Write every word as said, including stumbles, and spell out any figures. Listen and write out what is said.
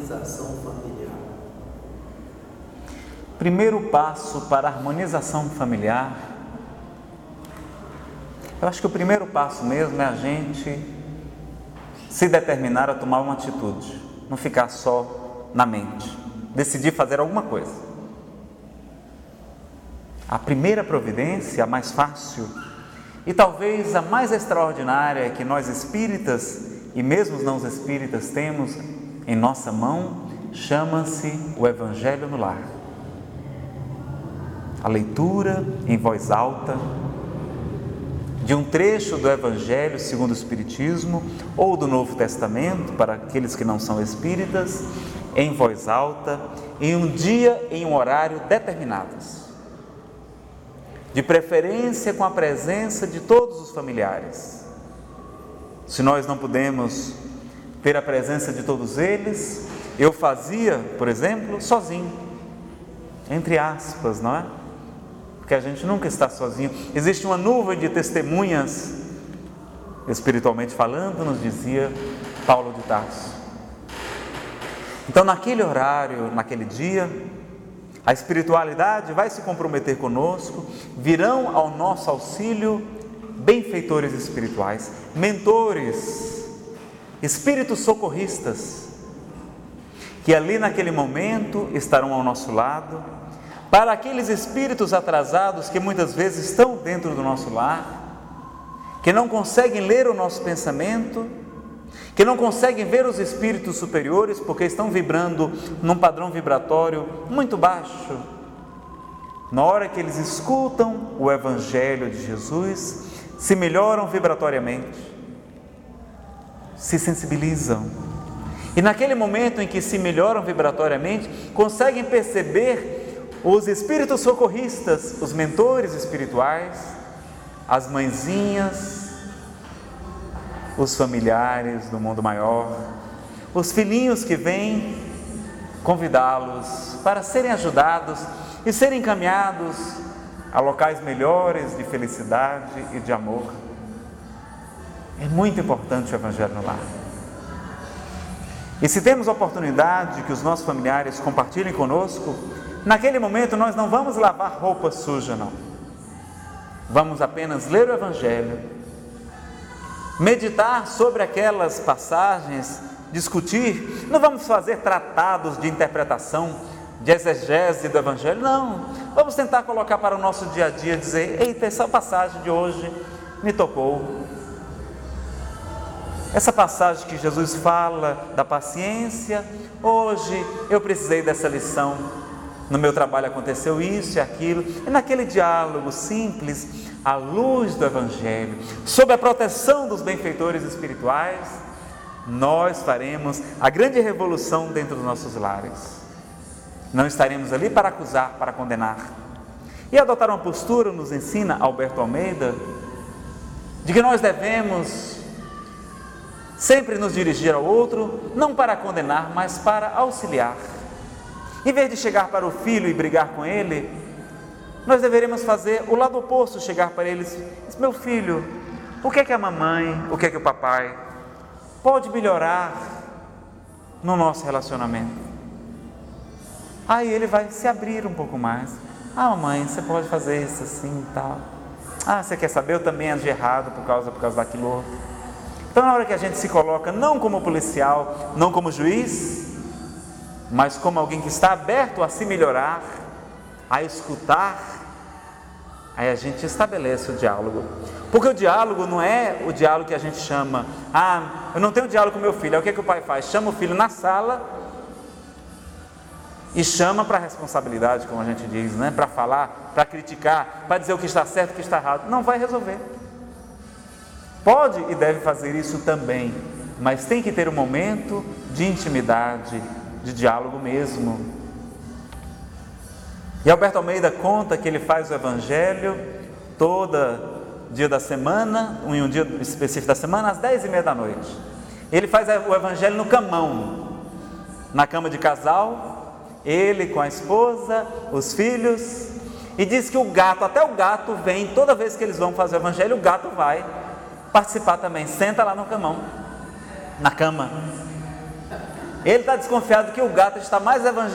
harmonização familiar? Primeiro passo para a harmonização familiar, eu acho que o primeiro passo mesmo é a gente se determinar a tomar uma atitude, não ficar só na mente, decidir fazer alguma coisa. A primeira providência, a mais fácil e talvez a mais extraordinária que nós espíritas e mesmo os não espíritas temos em nossa mão, chama-se o Evangelho no Lar. A leitura em voz alta de um trecho do Evangelho segundo o Espiritismo ou do Novo Testamento, para aqueles que não são espíritas, em voz alta, em um dia, em um horário determinados. De preferência com a presença de todos os familiares. Se nós não podemos ter a presença de todos eles, eu fazia, por exemplo, sozinho, entre aspas, não é? Porque a gente nunca está sozinho. Existe uma nuvem de testemunhas, espiritualmente falando, nos dizia Paulo de Tarso. Então, naquele horário, naquele dia, a espiritualidade vai se comprometer conosco, virão ao nosso auxílio benfeitores espirituais, mentores, espíritos socorristas, que ali naquele momento estarão ao nosso lado, para aqueles espíritos atrasados que muitas vezes estão dentro do nosso lar, que não conseguem ler o nosso pensamento, que não conseguem ver os espíritos superiores porque estão vibrando num padrão vibratório muito baixo. Na hora que eles escutam o Evangelho de Jesus, se melhoram vibratoriamente, se sensibilizam. E naquele momento em que se melhoram vibratoriamente, conseguem perceber os espíritos socorristas, os mentores espirituais, as mãezinhas, os familiares do mundo maior, os filhinhos que vêm convidá-los para serem ajudados e serem encaminhados a locais melhores de felicidade e de amor. É muito importante o Evangelho no lar. E se temos a oportunidade que os nossos familiares compartilhem conosco, naquele momento nós não vamos lavar roupa suja, não. Vamos apenas ler o Evangelho, meditar sobre aquelas passagens, discutir. Não vamos fazer tratados de interpretação, de exegese do Evangelho, não. Vamos tentar colocar para o nosso dia a dia, dizer: eita, essa passagem de hoje me tocou. Essa passagem que Jesus fala da paciência, hoje eu precisei dessa lição. No meu trabalho aconteceu isso e aquilo. E naquele diálogo simples, à luz do Evangelho, sob a proteção dos benfeitores espirituais, nós faremos a grande revolução dentro dos nossos lares. Não estaremos ali para acusar, para condenar. E adotar uma postura, nos ensina Alberto Almeida, de que nós devemos sempre nos dirigir ao outro, não para condenar, mas para auxiliar. Em vez de chegar para o filho e brigar com ele, nós deveríamos fazer o lado oposto, chegar para ele e dizer: meu filho, o que é que a mamãe, o que é que o papai pode melhorar no nosso relacionamento? Aí ele vai se abrir um pouco mais. Ah, mamãe, você pode fazer isso assim e tal. Ah, você quer saber? Eu também agi errado por causa, por causa daquilo outro. Então, na hora que a gente se coloca não como policial, não como juiz, mas como alguém que está aberto a se melhorar, a escutar, aí a gente estabelece o diálogo. Porque o diálogo não é o diálogo que a gente chama: ah, eu não tenho diálogo com meu filho. Aí o que, é que o pai faz? Chama o filho na sala e chama para a responsabilidade, como a gente diz, né? Para falar, para criticar, para dizer o que está certo e o que está errado. Não vai resolver. Pode e deve fazer isso também, mas tem que ter um momento de intimidade, de diálogo mesmo. E Alberto Almeida conta que ele faz o Evangelho todo dia da semana, em um dia específico da semana, às dez e meia da noite. Ele faz o Evangelho no camão, na cama de casal, ele com a esposa, os filhos, e diz que o gato, até o gato vem, toda vez que eles vão fazer o Evangelho, o gato vai participar também, senta lá no camão, na cama. Ele está desconfiado que o gato está mais